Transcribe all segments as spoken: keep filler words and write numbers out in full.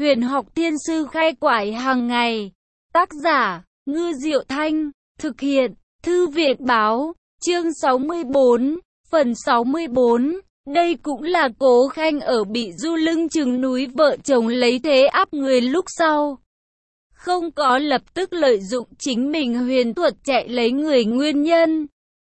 Huyền học thiên sư khai quải hàng ngày. Tác giả, Ngư Diệu Thanh. Thực hiện, Thư viện báo. Chương sáu mươi bốn, phần sáu mươi bốn. Đây cũng là Cố Khanh ở bị Du lưng chừng núi vợ chồng lấy thế áp người lúc sau. Không có lập tức lợi dụng chính mình huyền thuật chạy lấy người nguyên nhân.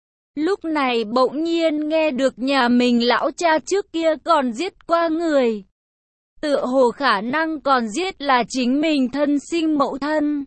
Lúc này bỗng nhiên nghe được nhà mình lão cha trước kia còn giết qua người. Tựa hồ khả năng còn giết là chính mình thân sinh mẫu thân.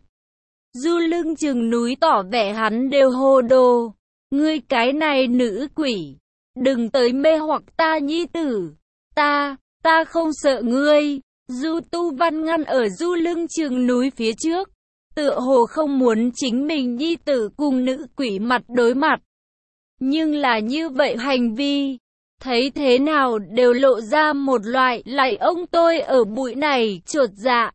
Du lưng chừng núi tỏ vẻ hắn đều hồ đồ. Ngươi cái này nữ quỷ, đừng tới mê hoặc ta nhi tử. Ta, ta không sợ ngươi. Du Tu Văn ngăn ở Du lưng chừng núi phía trước. Tựa hồ không muốn chính mình nhi tử cùng nữ quỷ mặt đối mặt. Nhưng là như vậy hành vi, thấy thế nào đều lộ ra một loại lại ông tôi ở bụi này chột dạ.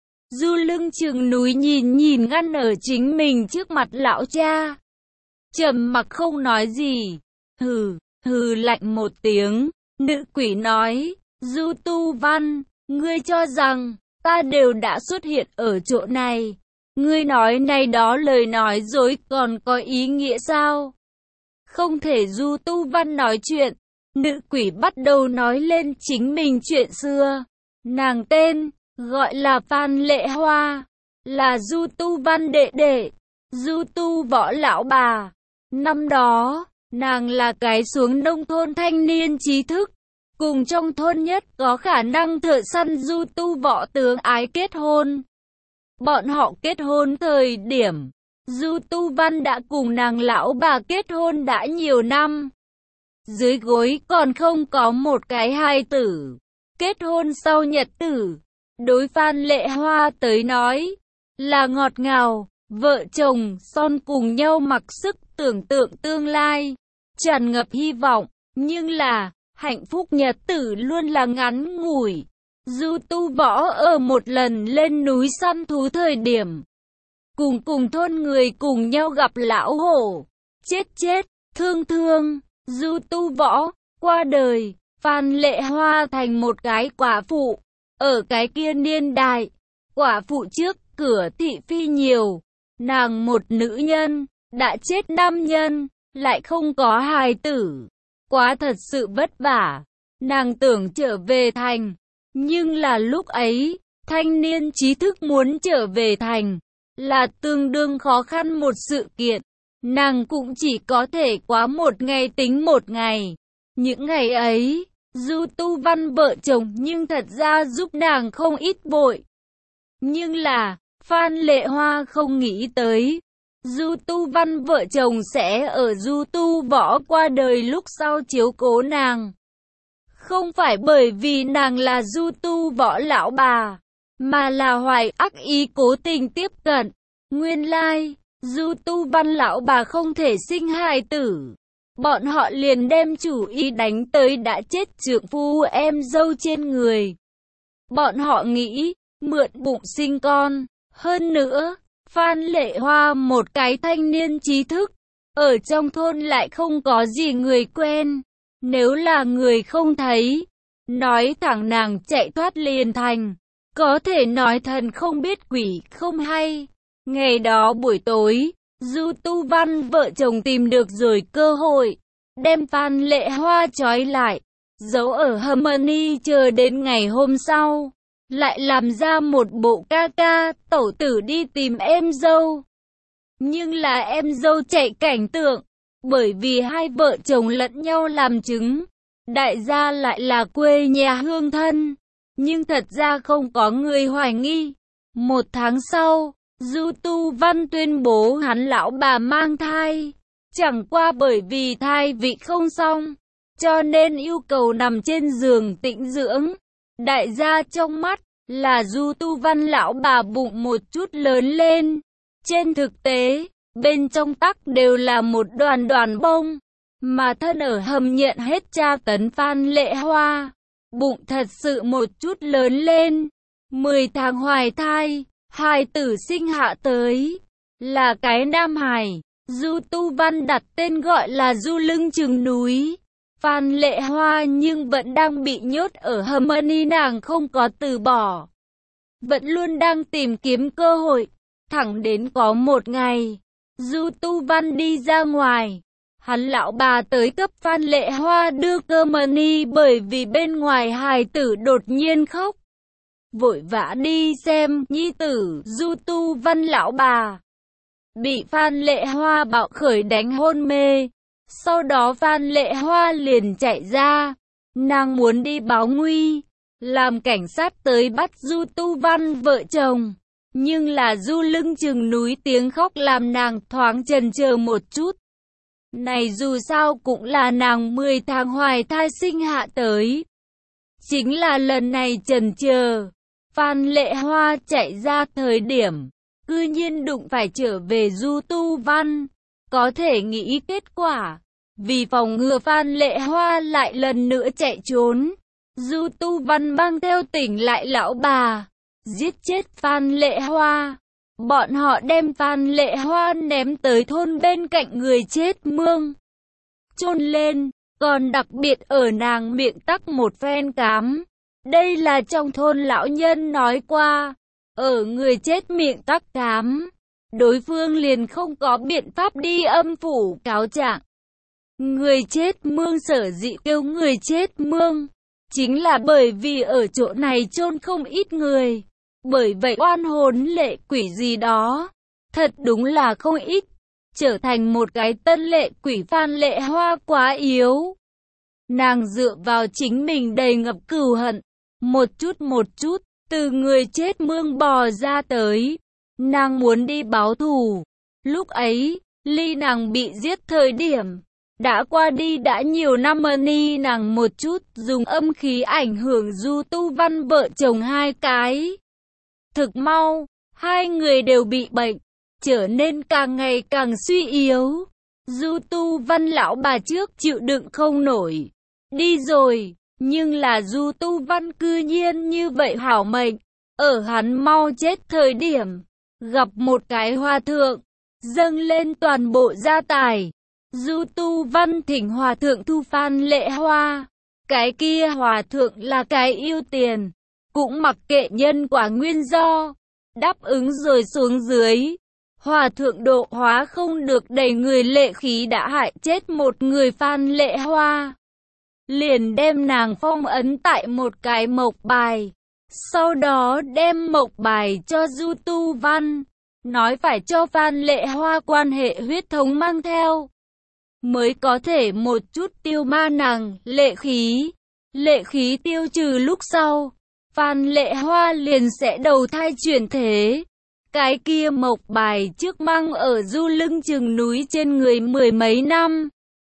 Du lưng chừng núi nhìn nhìn ngăn ở chính mình trước mặt lão cha. Trầm mặc không nói gì. Hừ, hừ lạnh một tiếng. Nữ quỷ nói, Du Tu Văn, ngươi cho rằng ta đều đã xuất hiện ở chỗ này. Ngươi nói này đó lời nói dối còn có ý nghĩa sao? Không thể. Du Tu Văn nói chuyện. Nữ quỷ bắt đầu nói lên chính mình chuyện xưa. Nàng tên, gọi là Phan Lệ Hoa, là Du Tu Văn đệ đệ, Du Tu Võ lão bà. Năm đó, nàng là cái xuống nông thôn thanh niên trí thức, cùng trong thôn nhất có khả năng thợ săn Du Tu Võ tướng ái kết hôn. Bọn họ kết hôn thời điểm, Du Tu Văn đã cùng nàng lão bà kết hôn đã nhiều năm. Dưới gối còn không có một cái hài tử. Kết hôn sau nhật tử, đối Phan Lệ Hoa tới nói, là ngọt ngào, vợ chồng son cùng nhau mặc sức tưởng tượng tương lai, tràn ngập hy vọng, nhưng là, hạnh phúc nhật tử luôn là ngắn ngủi. Du Tu Võ ở một lần lên núi săn thú thời điểm, cùng cùng thôn người cùng nhau gặp lão hổ, chết chết, thương thương, Du Tu Võ, qua đời, Phan Lệ Hoa thành một cái quả phụ. Ở cái kia niên đại, quả phụ trước cửa thị phi nhiều, nàng một nữ nhân, đã chết nam nhân, lại không có hài tử, quá thật sự vất vả. Nàng tưởng trở về thành, nhưng là lúc ấy, thanh niên trí thức muốn trở về thành, là tương đương khó khăn một sự kiện. Nàng cũng chỉ có thể quá một ngày tính một ngày. Những ngày ấy, Du Tu Văn vợ chồng nhưng thật ra giúp nàng không ít vội. Nhưng là, Phan Lệ Hoa không nghĩ tới, Du Tu Văn vợ chồng sẽ ở Du Tu Võ qua đời lúc sau chiếu cố nàng. Không phải bởi vì nàng là Du Tu Võ lão bà, mà là hoài ác ý cố tình tiếp cận. Nguyên lai, Du Tu Văn lão bà không thể sinh hài tử. Bọn họ liền đem chủ ý đánh tới đã chết trượng phu em dâu trên người. Bọn họ nghĩ, mượn bụng sinh con. Hơn nữa, Phan Lệ Hoa một cái thanh niên trí thức, ở trong thôn lại không có gì người quen. Nếu là người không thấy, nói thẳng nàng chạy thoát liền thành. Có thể nói thần không biết quỷ không hay. Ngày đó buổi tối, Du Tu Văn vợ chồng tìm được rồi cơ hội, đem Phan Lệ Hoa trói lại, giấu ở Harmony chờ đến ngày hôm sau, lại làm ra một bộ ca ca, tẩu tử đi tìm em dâu. Nhưng là em dâu chạy cảnh tượng, bởi vì hai vợ chồng lẫn nhau làm chứng, đại gia lại là quê nhà hương thân, nhưng thật ra không có người hoài nghi. Một tháng sau, Du Tu Văn tuyên bố hắn lão bà mang thai, chẳng qua bởi vì thai vị không xong, cho nên yêu cầu nằm trên giường tĩnh dưỡng. Đại gia trong mắt là Du Tu Văn lão bà bụng một chút lớn lên, trên thực tế, bên trong tắc đều là một đoàn đoàn bông, mà thân ở hầm nhận hết tra tấn Phan Lệ Hoa, bụng thật sự một chút lớn lên, mười tháng hoài thai. Hài tử sinh hạ tới, là cái nam hài. Du Tu Văn đặt tên gọi là Du lưng chừng núi. Phan Lệ Hoa nhưng vẫn đang bị nhốt ở Harmony, nàng không có từ bỏ. vẫn luôn đang tìm kiếm cơ hội. Thẳng đến có một ngày, Du Tu Văn đi ra ngoài, hắn lão bà tới cấp Phan Lệ Hoa đưa cơm money bởi vì bên ngoài hài tử đột nhiên khóc. Vội vã đi xem nhi tử Du Tu Văn lão bà bị Phan Lệ Hoa bạo khởi đánh hôn mê. Sau đó Phan Lệ Hoa liền chạy ra, nàng muốn đi báo nguy, làm cảnh sát tới bắt Du Tu Văn vợ chồng. Nhưng là Du lưng chừng núi tiếng khóc làm nàng thoáng chần chờ một chút. Này dù sao cũng là nàng mười tháng hoài thai sinh hạ tới. Chính là lần này chần chờ, Phan Lệ Hoa chạy ra thời điểm, cư nhiên đụng phải trở về Du Tu Văn. Có thể nghĩ kết quả, vì phòng ngừa Phan Lệ Hoa lại lần nữa chạy trốn, Du Tu Văn mang theo tỉnh lại lão bà, giết chết Phan Lệ Hoa. Bọn họ đem Phan Lệ Hoa ném tới thôn bên cạnh người chết mương, chôn lên, còn đặc biệt ở nàng miệng tắc một phen cám. Đây là trong thôn lão nhân nói qua, ở người chết miệng tắc cám, đối phương liền không có biện pháp đi âm phủ cáo trạng. Người chết mương sở dĩ kêu người chết mương, chính là bởi vì ở chỗ này chôn không ít người. Bởi vậy oan hồn lệ quỷ gì đó, thật đúng là không ít. Trở thành một cái tân lệ quỷ Phan Lệ Hoa quá yếu. Nàng dựa vào chính mình đầy ngập cừu hận, một chút một chút, từ người chết mương bò ra tới. Nàng muốn đi báo thù. Lúc ấy, ly nàng bị giết thời điểm, đã qua đi đã nhiều năm money nàng một chút dùng âm khí ảnh hưởng Du Tu Văn vợ chồng hai cái. Thực mau, hai người đều bị bệnh, trở nên càng ngày càng suy yếu. Du Tu Văn lão bà trước chịu đựng không nổi, đi rồi, nhưng là Du Tu Văn cư nhiên như vậy hảo mệnh, ở hắn mau chết thời điểm, gặp một cái hòa thượng, dâng lên toàn bộ gia tài. Du Tu Văn thỉnh hòa thượng thu Phan Lệ Hoa, cái kia hòa thượng là cái yêu tiền. Cũng mặc kệ nhân quả nguyên do, đáp ứng rồi xuống dưới. Hòa thượng độ hóa không được đầy người lệ khí đã hại chết một người Phan Lệ Hoa. Liền đem nàng phong ấn tại một cái mộc bài. Sau đó đem mộc bài cho Du Tu Văn, nói phải cho Phan Lệ Hoa quan hệ huyết thống mang theo, mới có thể một chút tiêu ma nàng lệ khí. Lệ khí tiêu trừ lúc sau, Phan Lệ Hoa liền sẽ đầu thai chuyển thế. Cái kia mộc bài trước mang ở Du lưng chừng núi trên người mười mấy năm.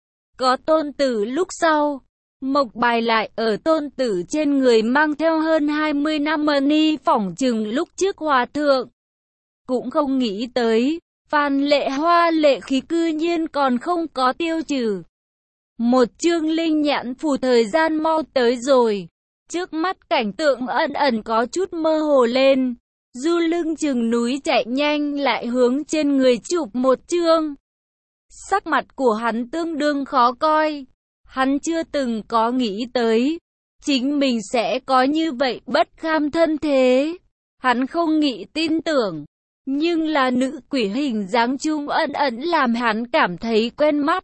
Có tôn tử lúc sau, mộc bài lại ở tôn tử trên người mang theo hơn hai mươi năm money phỏng chừng lúc trước hòa thượng. Cũng không nghĩ tới, Phan Lệ Hoa lệ khí cư nhiên còn không có tiêu trừ. Một chương linh nhãn phù thời gian mau tới rồi. Trước mắt cảnh tượng ẩn ẩn có chút mơ hồ lên. Du lưng chừng núi chạy nhanh lại hướng trên người chụp một chương. Sắc mặt của hắn tương đương khó coi. Hắn chưa từng có nghĩ tới chính mình sẽ có như vậy bất kham thân thế. Hắn không nghĩ tin tưởng. Nhưng là nữ quỷ hình dáng chung ẩn ẩn làm hắn cảm thấy quen mắt.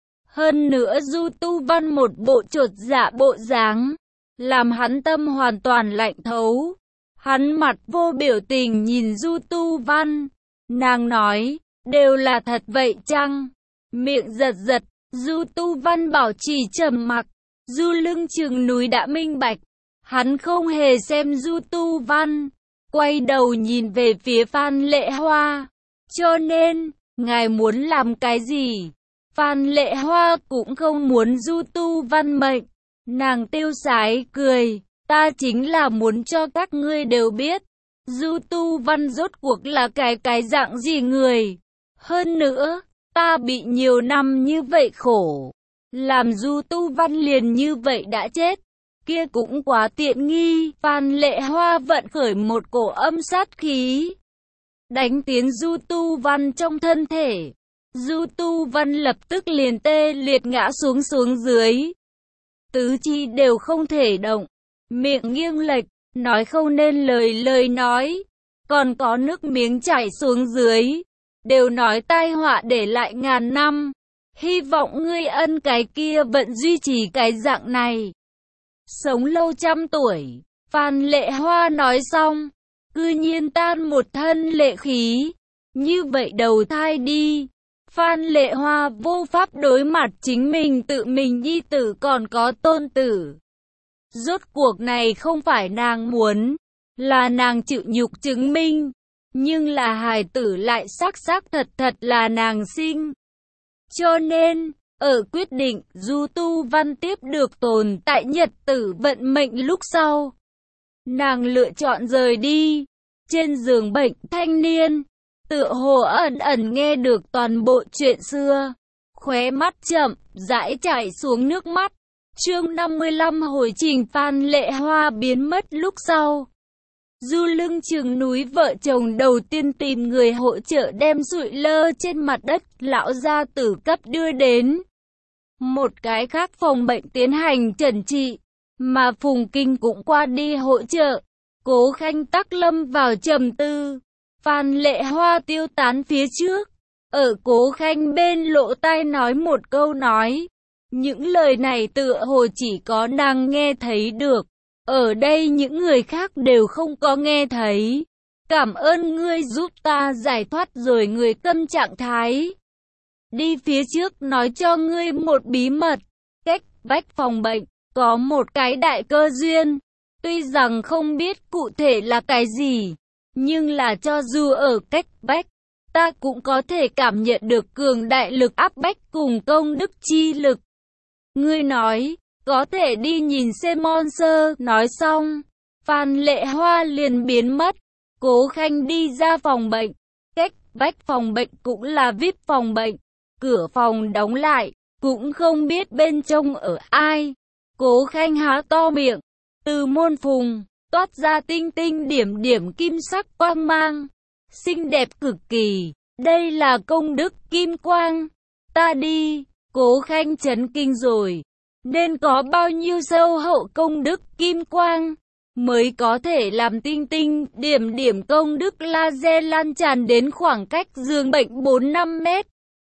Hơn nữa Du Tu Văn một bộ chột dạ bộ dáng, làm hắn tâm hoàn toàn lạnh thấu. Hắn mặt vô biểu tình nhìn Du Tu Văn. Nàng nói, đều là thật vậy chăng? Miệng giật giật, Du Tu Văn bảo trì trầm mặc. Du lưng chừng núi đã minh bạch. Hắn không hề xem Du Tu Văn, quay đầu nhìn về phía Phan Lệ Hoa. Cho nên, ngài muốn làm cái gì? Phan Lệ Hoa cũng không muốn Du Tu Văn mệnh. Nàng tiêu sái cười, ta chính là muốn cho các ngươi đều biết, Du Tu Văn rốt cuộc là cái cái dạng gì người. Hơn nữa, ta bị nhiều năm như vậy khổ, làm Du Tu Văn liền như vậy đã chết, kia cũng quá tiện nghi. Phan Lệ Hoa vận khởi một cổ âm sát khí, đánh tiến Du Tu Văn trong thân thể. Du Tu Văn lập tức liền tê liệt ngã xuống xuống dưới. Tứ chi đều không thể động, miệng nghiêng lệch, nói không nên lời lời nói, còn có nước miếng chảy xuống dưới, đều nói tai họa để lại ngàn năm. Hy vọng ngươi ân cái kia vẫn duy trì cái dạng này, sống lâu trăm tuổi. Phan Lệ Hoa nói xong, cư nhiên tan một thân lệ khí. Như vậy đầu thai đi. Phan Lệ Hoa vô pháp đối mặt chính mình tự mình nhi tử còn có tôn tử. Rốt cuộc này không phải nàng muốn, là nàng chịu nhục chứng minh. Nhưng là hài tử lại xác xác thật thật là nàng sinh. Cho nên, ở quyết định Du Tu Văn tiếp được tồn tại nhật tử vận mệnh lúc sau, nàng lựa chọn rời đi. Trên giường bệnh thanh niên, tựa hồ ẩn ẩn nghe được toàn bộ chuyện xưa, khóe mắt chậm rãi chảy xuống nước mắt. Chương năm mươi lăm hồi trình Phan Lệ Hoa biến mất lúc sau. Du lưng chừng núi vợ chồng đầu tiên tìm người hỗ trợ đem sụi lơ trên mặt đất lão gia tử cấp đưa đến một cái khác phòng bệnh tiến hành chẩn trị, mà Phùng Kinh cũng qua đi hỗ trợ. Cố Khanh tắc lâm vào trầm tư. Phan Lệ Hoa tiêu tán phía trước, ở Cố Khanh bên lỗ tai nói một câu nói. Những lời này tựa hồ chỉ có nàng nghe thấy được. Ở đây những người khác đều không có nghe thấy. Cảm ơn ngươi giúp ta giải thoát rồi người tâm trạng thái. Đi phía trước nói cho ngươi một bí mật. Cách vách phòng bệnh, có một cái đại cơ duyên. Tuy rằng không biết cụ thể là cái gì, nhưng là cho dù ở cách vách, ta cũng có thể cảm nhận được cường đại lực áp bách cùng công đức chi lực. Ngươi nói, có thể đi nhìn xem monster. Nói xong, Phan Lệ Hoa liền biến mất. Cố Khanh đi ra phòng bệnh. Cách vách phòng bệnh cũng là vi ai pi phòng bệnh. Cửa phòng đóng lại, cũng không biết bên trong ở ai. Cố Khanh há to miệng, từ môn phùng toát ra tinh tinh điểm điểm kim sắc quang mang, xinh đẹp cực kỳ. Đây là công đức kim quang. Ta đi. Cố Khanh chấn kinh rồi. Nên có bao nhiêu sâu hậu công đức kim quang mới có thể làm tinh tinh điểm điểm công đức laser lan tràn đến khoảng cách giường bệnh bốn năm mét.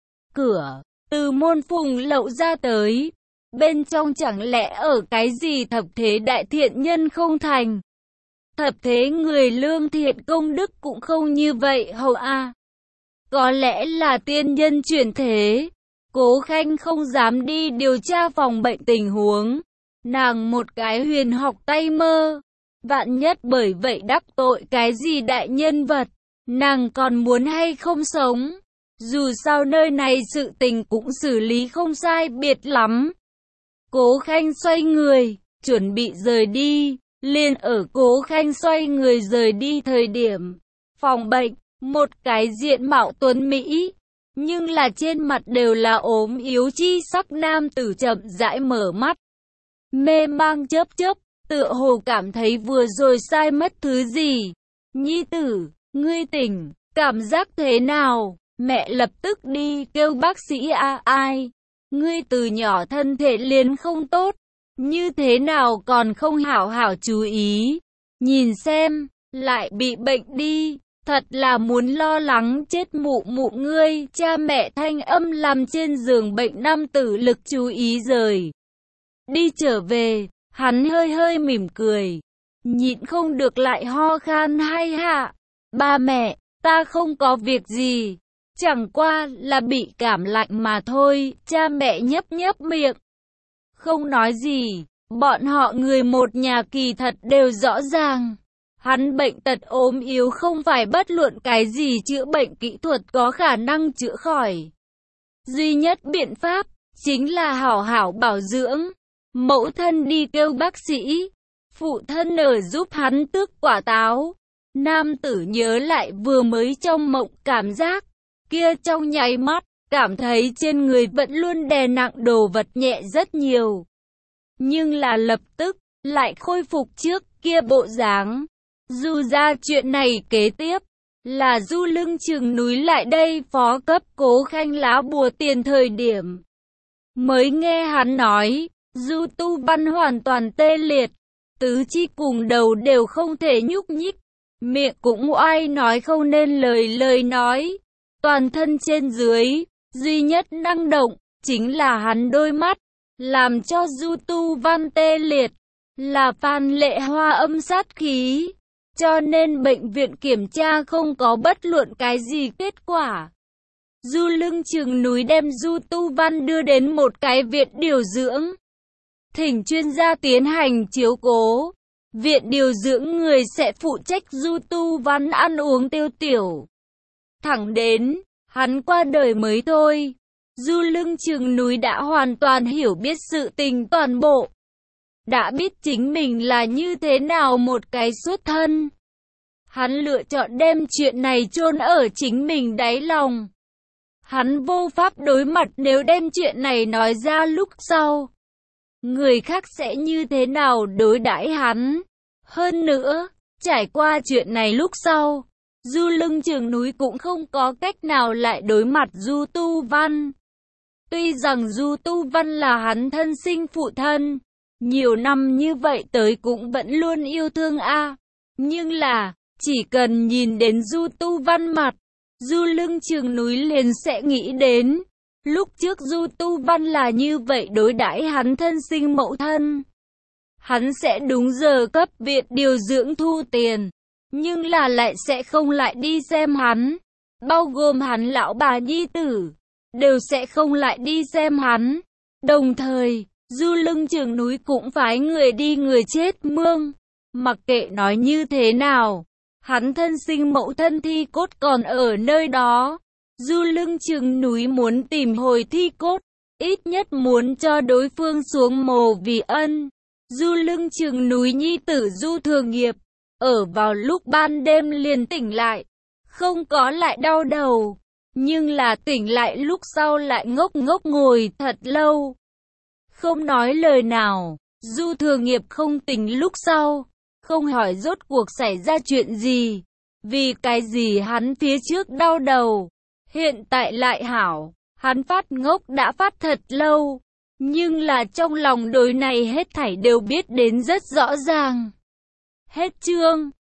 Cửa từ môn phùng lậu ra tới. Bên trong chẳng lẽ ở cái gì thập thế đại thiện nhân không thành? Thập thế người lương thiện công đức cũng không như vậy hầu a. Có lẽ là tiên nhân chuyển thế. Cố Khanh không dám đi điều tra phòng bệnh tình huống. Nàng một cái huyền học tay mơ. Vạn nhất bởi vậy đắc tội cái gì đại nhân vật. Nàng còn muốn hay không sống. Dù sao nơi này sự tình cũng xử lý không sai biệt lắm. Cố Khanh xoay người, chuẩn bị rời đi. Liền ở Cố Khanh xoay người rời đi thời điểm, phòng bệnh, một cái diện mạo tuấn Mỹ, nhưng là trên mặt đều là ốm yếu chi sắc nam tử chậm rãi mở mắt. Mê mang chớp chớp, tựa hồ cảm thấy vừa rồi sai mất thứ gì. Nhi tử, ngươi tỉnh, cảm giác thế nào? Mẹ lập tức đi kêu bác sĩ a. Ai? Ngươi từ nhỏ thân thể liền không tốt, như thế nào còn không hảo hảo chú ý. Nhìn xem, lại bị bệnh đi, thật là muốn lo lắng chết mụ mụ ngươi. Cha mẹ thanh âm làm trên giường bệnh nam tử lực chú ý rời đi trở về, hắn hơi hơi mỉm cười, nhịn không được lại ho khan hai hạ. Ba mẹ, ta không có việc gì, chẳng qua là bị cảm lạnh mà thôi. Cha mẹ nhấp nhấp miệng, không nói gì. Bọn họ người một nhà kỳ thật đều rõ ràng. Hắn bệnh tật ốm yếu không phải bất luận cái gì chữa bệnh kỹ thuật có khả năng chữa khỏi. Duy nhất biện pháp, chính là hảo hảo bảo dưỡng. Mẫu thân đi kêu bác sĩ, phụ thân ở giúp hắn tước quả táo. Nam tử nhớ lại vừa mới trong mộng cảm giác, kia trong nháy mắt, cảm thấy trên người vẫn luôn đè nặng đồ vật nhẹ rất nhiều. Nhưng là lập tức, lại khôi phục trước kia bộ dáng. Dù ra chuyện này kế tiếp, là Du lưng chừng núi lại đây phó cấp Cố Khanh lá bùa tiền thời điểm. Mới nghe hắn nói, Du Tu Văn hoàn toàn tê liệt, tứ chi cùng đầu đều không thể nhúc nhích, miệng cũng oai nói không nên lời lời nói, toàn thân trên dưới, duy nhất năng động, chính là hắn đôi mắt, làm cho Du Tu Văn tê liệt, là Phan Lệ Hoa âm sát khí, cho nên bệnh viện kiểm tra không có bất luận cái gì kết quả. Du Lưng Chừng Núi đem Du Tu Văn đưa đến một cái viện điều dưỡng, thỉnh chuyên gia tiến hành chiếu cố. Viện điều dưỡng người sẽ phụ trách Du Tu Văn ăn uống tiêu tiểu. Thẳng đến, hắn qua đời mới thôi. Du Lưng Chừng Núi đã hoàn toàn hiểu biết sự tình toàn bộ. Đã biết chính mình là như thế nào một cái xuất thân. Hắn lựa chọn đem chuyện này chôn ở chính mình đáy lòng. Hắn vô pháp đối mặt nếu đem chuyện này nói ra lúc sau. Người khác sẽ như thế nào đối đãi hắn. Hơn nữa, trải qua chuyện này lúc sau, Du Lưng Chừng Núi cũng không có cách nào lại đối mặt Du Tu Văn. Tuy rằng Du Tu Văn là hắn thân sinh phụ thân, nhiều năm như vậy tới cũng vẫn luôn yêu thương a, nhưng là, chỉ cần nhìn đến Du Tu Văn mặt, Du Lưng Chừng Núi liền sẽ nghĩ đến, lúc trước Du Tu Văn là như vậy đối đãi hắn thân sinh mẫu thân. Hắn sẽ đúng giờ cấp viện điều dưỡng thu tiền, nhưng là lại sẽ không lại đi xem hắn, bao gồm hắn lão bà nhi tử, đều sẽ không lại đi xem hắn. Đồng thời, Du Lưng Chừng Núi cũng phái người đi người chết mương, mặc kệ nói như thế nào, hắn thân sinh mẫu thân thi cốt còn ở nơi đó. Du Lưng Chừng Núi muốn tìm hồi thi cốt, ít nhất muốn cho đối phương xuống mồ vì ân. Du Lưng Chừng Núi nhi tử Du Thừa Nghiệp, ở vào lúc ban đêm liền tỉnh lại, không có lại đau đầu, nhưng là tỉnh lại lúc sau lại ngốc ngốc ngồi thật lâu, không nói lời nào. Du Thừa Nghiệp không tỉnh lúc sau, không hỏi rốt cuộc xảy ra chuyện gì, vì cái gì hắn phía trước đau đầu, hiện tại lại hảo. Hắn phát ngốc đã phát thật lâu, nhưng là trong lòng đối này hết thảy đều biết đến rất rõ ràng. Hết chương.